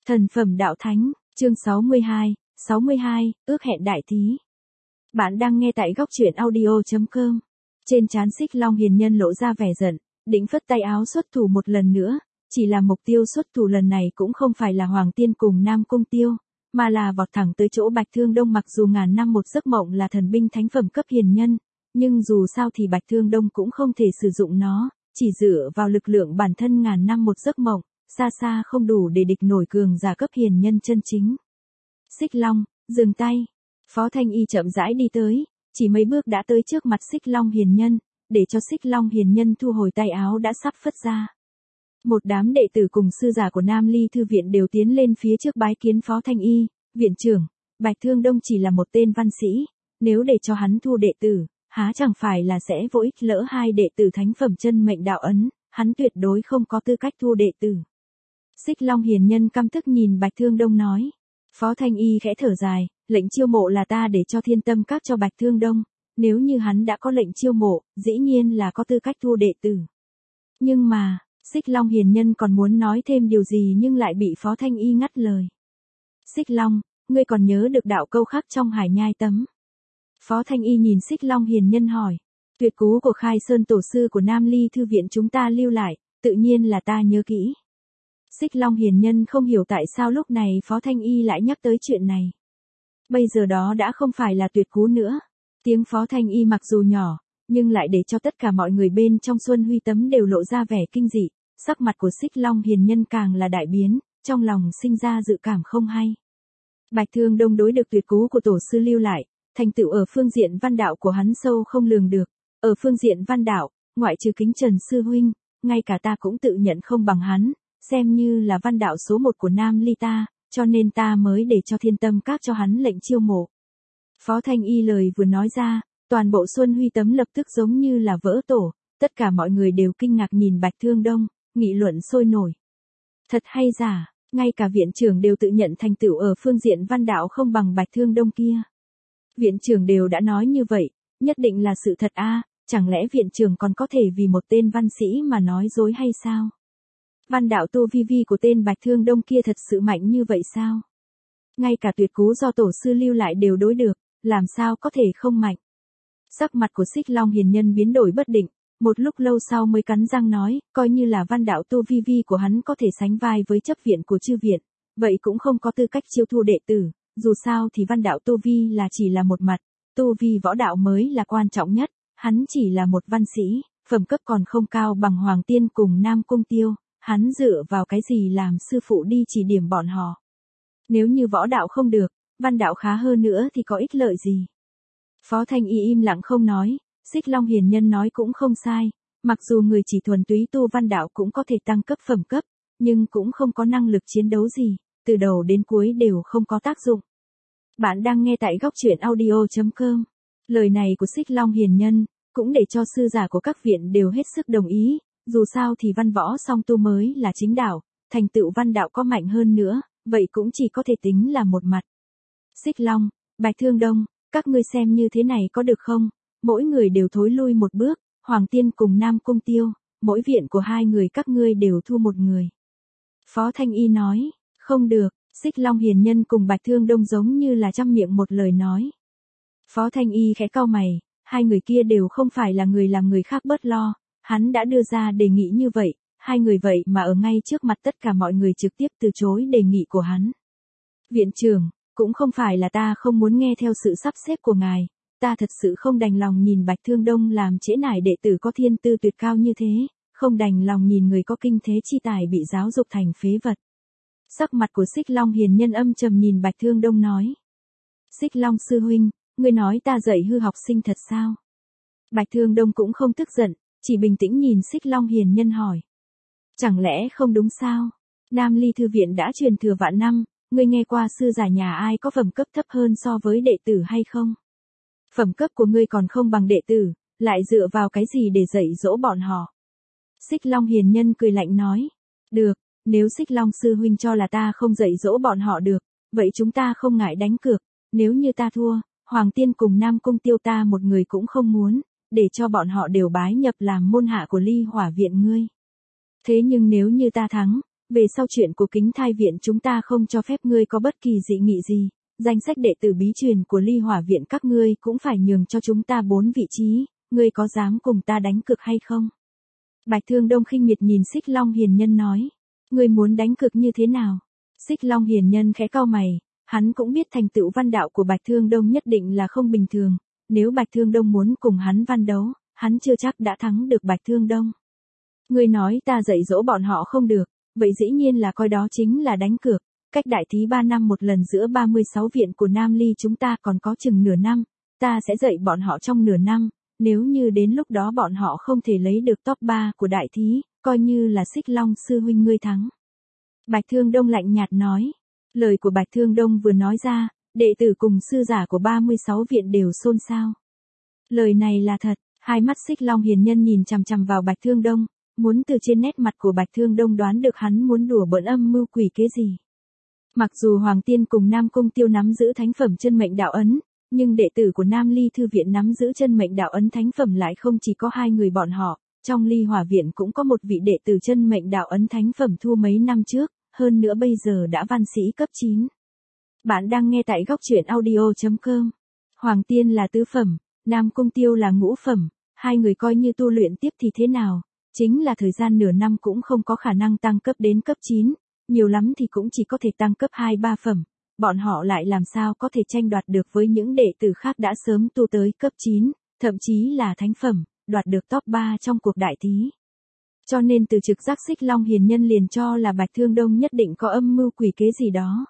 Thần phẩm đạo thánh, chương 62, ước hẹn đại thí. Bạn đang nghe tại góc truyện audio.com. Trên trán Xích Long hiền nhân lộ ra vẻ giận, định phất tay áo xuất thủ một lần nữa, chỉ là mục tiêu xuất thủ lần này cũng không phải là Hoàng Tiên cùng Nam Cung Tiêu, mà là vọt thẳng tới chỗ Bạch Thương Đông. Mặc dù ngàn năm một giấc mộng là thần binh thánh phẩm cấp hiền nhân, nhưng dù sao thì Bạch Thương Đông cũng không thể sử dụng nó, chỉ dựa vào lực lượng bản thân ngàn năm một giấc mộng, xa xa không đủ để địch nổi cường giả cấp hiền nhân chân chính. Xích Long, dừng tay. Phó Thanh Y chậm rãi đi tới, chỉ mấy bước đã tới trước mặt Xích Long hiền nhân, để cho Xích Long hiền nhân thu hồi tay áo đã sắp phất ra. Một đám đệ tử cùng sư giả của Nam Ly Thư Viện đều tiến lên phía trước bái kiến Phó Thanh Y, viện trưởng, Bạch Thương Đông chỉ là một tên văn sĩ, nếu để cho hắn thu đệ tử, há chẳng phải là sẽ vô ích, lỡ hai đệ tử thánh phẩm chân mệnh đạo ấn, hắn tuyệt đối không có tư cách thu đệ tử. Xích Long hiền nhân căm tức nhìn Bạch Thương Đông nói. Phó Thanh Y khẽ thở dài, lệnh chiêu mộ là ta để cho Thiên Tâm Các cho Bạch Thương Đông, nếu như hắn đã có lệnh chiêu mộ, dĩ nhiên là có tư cách thu đệ tử. Nhưng mà, Xích Long hiền nhân còn muốn nói thêm điều gì nhưng lại bị Phó Thanh Y ngắt lời. Xích Long, ngươi còn nhớ được đạo câu khắc trong Hải Nhai Tấm? Phó Thanh Y nhìn Xích Long hiền nhân hỏi. Tuyệt cú của Khai Sơn tổ sư của Nam Ly Thư Viện chúng ta lưu lại, tự nhiên là ta nhớ kỹ. Xích Long hiền nhân không hiểu tại sao lúc này Phó Thanh Y lại nhắc tới chuyện này. Bây giờ đó đã không phải là tuyệt cú nữa. Tiếng Phó Thanh Y mặc dù nhỏ, nhưng lại để cho tất cả mọi người bên trong Xuân Huy Tấm đều lộ ra vẻ kinh dị, sắc mặt của Xích Long hiền nhân càng là đại biến, trong lòng sinh ra dự cảm không hay. Bạch Thương Đông đối được tuyệt cú của tổ sư lưu lại, thành tựu ở phương diện văn đạo của hắn sâu không lường được. Ở phương diện văn đạo, ngoại trừ Kính Trần sư huynh, ngay cả ta cũng tự nhận không bằng hắn, xem như là văn đạo số 1 của Nam Ly ta, cho nên ta mới để cho Thiên Tâm Các cho hắn lệnh chiêu mộ. Phó Thanh Y lời vừa nói ra, toàn bộ Xuân Huy Tấm lập tức giống như là vỡ tổ, tất cả mọi người đều kinh ngạc nhìn Bạch Thương Đông, nghị luận sôi nổi. Thật hay giả, ngay cả viện trưởng đều tự nhận thành tựu ở phương diện văn đạo không bằng Bạch Thương Đông kia. Viện trưởng đều đã nói như vậy, nhất định là sự thật a, chẳng lẽ viện trưởng còn có thể vì một tên văn sĩ mà nói dối hay sao? Văn đạo tu vi của tên Bạch Thương Đông kia thật sự mạnh như vậy sao? Ngay cả tuyệt cú do tổ sư lưu lại đều đối được, làm sao có thể không mạnh? Sắc mặt của Xích Long hiền nhân biến đổi bất định, một lúc lâu sau mới cắn răng nói, coi như là văn đạo tu vi của hắn có thể sánh vai với chấp viện của chư viện, vậy cũng không có tư cách chiêu thu đệ tử, dù sao thì văn đạo tu vi là chỉ là một mặt, tu vi võ đạo mới là quan trọng nhất, hắn chỉ là một văn sĩ, phẩm cấp còn không cao bằng Hoàng Tiên cùng Nam Cung Tiêu. Hắn dựa vào cái gì làm sư phụ đi chỉ điểm bọn họ? Nếu như võ đạo không được, văn đạo khá hơn nữa thì có ích lợi gì? Phó Thanh Y im lặng không nói, Xích Long hiền nhân nói cũng không sai, mặc dù người chỉ thuần túy tu văn đạo cũng có thể tăng cấp phẩm cấp, nhưng cũng không có năng lực chiến đấu gì, từ đầu đến cuối đều không có tác dụng. Bạn đang nghe tại góc truyện audio.com. Lời này của Xích Long hiền nhân, cũng để cho sư giả của các viện đều hết sức đồng ý. Dù sao thì văn võ song tu mới là chính đạo, thành tựu văn đạo có mạnh hơn nữa, vậy cũng chỉ có thể tính là một mặt. Xích Long, Bạch Thương Đông, các ngươi xem như thế này có được không? Mỗi người đều thối lui một bước, Hoàng Tiên cùng Nam Cung Tiêu, mỗi viện của hai người các ngươi đều thu một người. Phó Thanh Y nói, không được, Xích Long hiền nhân cùng Bạch Thương Đông giống như là trăm miệng một lời nói. Phó Thanh Y khẽ cau mày, hai người kia đều không phải là người làm người khác bớt lo. Hắn đã đưa ra đề nghị như vậy, hai người vậy mà ở ngay trước mặt tất cả mọi người trực tiếp từ chối đề nghị của hắn. Viện trưởng, cũng không phải là ta không muốn nghe theo sự sắp xếp của ngài, ta thật sự không đành lòng nhìn Bạch Thương Đông làm trễ nải đệ tử có thiên tư tuyệt cao như thế, không đành lòng nhìn người có kinh thế chi tài bị giáo dục thành phế vật. Sắc mặt của Xích Long hiền nhân âm trầm nhìn Bạch Thương Đông nói. Xích Long sư huynh, ngươi nói ta dạy hư học sinh thật sao? Bạch Thương Đông cũng không tức giận, chỉ bình tĩnh nhìn Xích Long hiền nhân hỏi. Chẳng lẽ không đúng sao? Nam Ly Thư Viện đã truyền thừa vạn năm, ngươi nghe qua sư giả nhà ai có phẩm cấp thấp hơn so với đệ tử hay không? Phẩm cấp của ngươi còn không bằng đệ tử, lại dựa vào cái gì để dạy dỗ bọn họ? Xích Long hiền nhân cười lạnh nói. Được, nếu Xích Long sư huynh cho là ta không dạy dỗ bọn họ được, vậy chúng ta không ngại đánh cược, nếu như ta thua, Hoàng Tiên cùng Nam Cung Tiêu ta một người cũng không muốn, để cho bọn họ đều bái nhập làm môn hạ của Ly Hỏa Viện ngươi. Thế nhưng nếu như ta thắng, về sau chuyện của Kính Thai Viện chúng ta không cho phép ngươi có bất kỳ dị nghị gì, danh sách đệ tử bí truyền của Ly Hỏa Viện các ngươi cũng phải nhường cho chúng ta 4 vị trí, ngươi có dám cùng ta đánh cược hay không? Bạch Thương Đông khinh miệt nhìn Xích Long Hiền Nhân nói, ngươi muốn đánh cược như thế nào? Xích Long Hiền Nhân khẽ cau mày, hắn cũng biết thành tựu văn đạo của Bạch Thương Đông nhất định là không bình thường, nếu Bạch Thương Đông muốn cùng hắn văn đấu, hắn chưa chắc đã thắng được Bạch Thương Đông. Ngươi nói ta dạy dỗ bọn họ không được, vậy dĩ nhiên là coi đó chính là đánh cược, cách đại thí 3 năm một lần giữa 36 viện của Nam Ly chúng ta còn có chừng nửa năm, ta sẽ dạy bọn họ trong nửa năm, nếu như đến lúc đó bọn họ không thể lấy được top 3 của đại thí, coi như là Xích Long sư huynh ngươi thắng. Bạch Thương Đông lạnh nhạt nói, lời của Bạch Thương Đông vừa nói ra, đệ tử cùng sư giả của 36 viện đều xôn xao. Lời này là thật, hai mắt Xích Long Hiền Nhân nhìn chằm chằm vào Bạch Thương Đông, muốn từ trên nét mặt của Bạch Thương Đông đoán được hắn muốn đùa bỡn âm mưu quỷ kế gì. Mặc dù Hoàng Tiên cùng Nam Cung Tiêu nắm giữ thánh phẩm chân mệnh đạo ấn, nhưng đệ tử của Nam Ly Thư Viện nắm giữ chân mệnh đạo ấn thánh phẩm lại không chỉ có 2 người bọn họ, trong Ly Hỏa Viện cũng có một vị đệ tử chân mệnh đạo ấn thánh phẩm thua mấy năm trước, hơn nữa bây giờ đã văn sĩ cấp 9. Bạn đang nghe tại góc truyện audio.com. Hoàng Tiên là tứ phẩm, Nam Cung Tiêu là ngũ phẩm, hai người coi như tu luyện tiếp thì thế nào, chính là thời gian nửa năm cũng không có khả năng tăng cấp đến cấp 9, nhiều lắm thì cũng chỉ có thể tăng cấp 2-3 phẩm, bọn họ lại làm sao có thể tranh đoạt được với những đệ tử khác đã sớm tu tới cấp 9, thậm chí là thánh phẩm, đoạt được top 3 trong cuộc đại thí. Cho nên từ trực giác Xích Long Hiền Nhân liền cho là Bạch Thương Đông nhất định có âm mưu quỷ kế gì đó.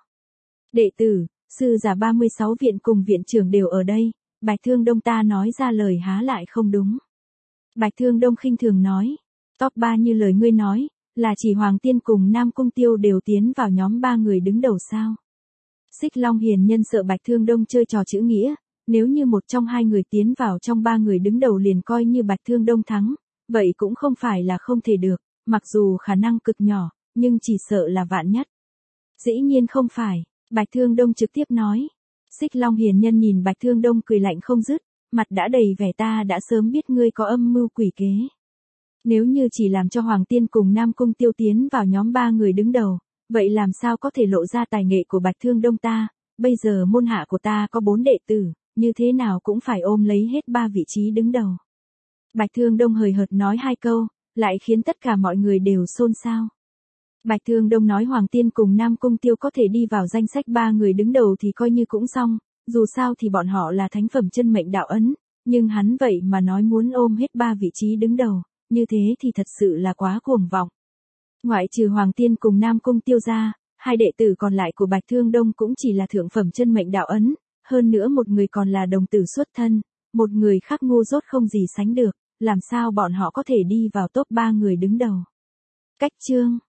Đệ tử, sư giả 36 viện cùng viện trưởng đều ở đây, Bạch Thương Đông ta nói ra lời há lại không đúng. Bạch Thương Đông khinh thường nói, top 3 như lời ngươi nói, là chỉ Hoàng Tiên cùng Nam Cung Tiêu đều tiến vào nhóm 3 người đứng đầu sao. Xích Long Hiền Nhân sợ Bạch Thương Đông chơi trò chữ nghĩa, nếu như một trong hai người tiến vào trong 3 người đứng đầu liền coi như Bạch Thương Đông thắng, vậy cũng không phải là không thể được, mặc dù khả năng cực nhỏ, nhưng chỉ sợ là vạn nhất. Dĩ nhiên không phải, Bạch Thương Đông trực tiếp nói. Xích Long Hiền Nhân nhìn Bạch Thương Đông cười lạnh không dứt, mặt đã đầy vẻ ta đã sớm biết ngươi có âm mưu quỷ kế. Nếu như chỉ làm cho Hoàng Tiên cùng Nam Cung Tiêu tiến vào nhóm 3 người đứng đầu, vậy làm sao có thể lộ ra tài nghệ của Bạch Thương Đông ta, bây giờ môn hạ của ta có 4 đệ tử, như thế nào cũng phải ôm lấy hết 3 vị trí đứng đầu. Bạch Thương Đông hời hợt nói 2 câu, lại khiến tất cả mọi người đều xôn xao. Bạch Thương Đông nói Hoàng Tiên cùng Nam Cung Tiêu có thể đi vào danh sách 3 người đứng đầu thì coi như cũng xong, dù sao thì bọn họ là thánh phẩm chân mệnh đạo ấn, nhưng hắn vậy mà nói muốn ôm hết 3 vị trí đứng đầu, như thế thì thật sự là quá cuồng vọng. Ngoại trừ Hoàng Tiên cùng Nam Cung Tiêu ra, 2 đệ tử còn lại của Bạch Thương Đông cũng chỉ là thượng phẩm chân mệnh đạo ấn, hơn nữa một người còn là đồng tử xuất thân, một người khác ngu dốt không gì sánh được, làm sao bọn họ có thể đi vào top 3 người đứng đầu. Cách chương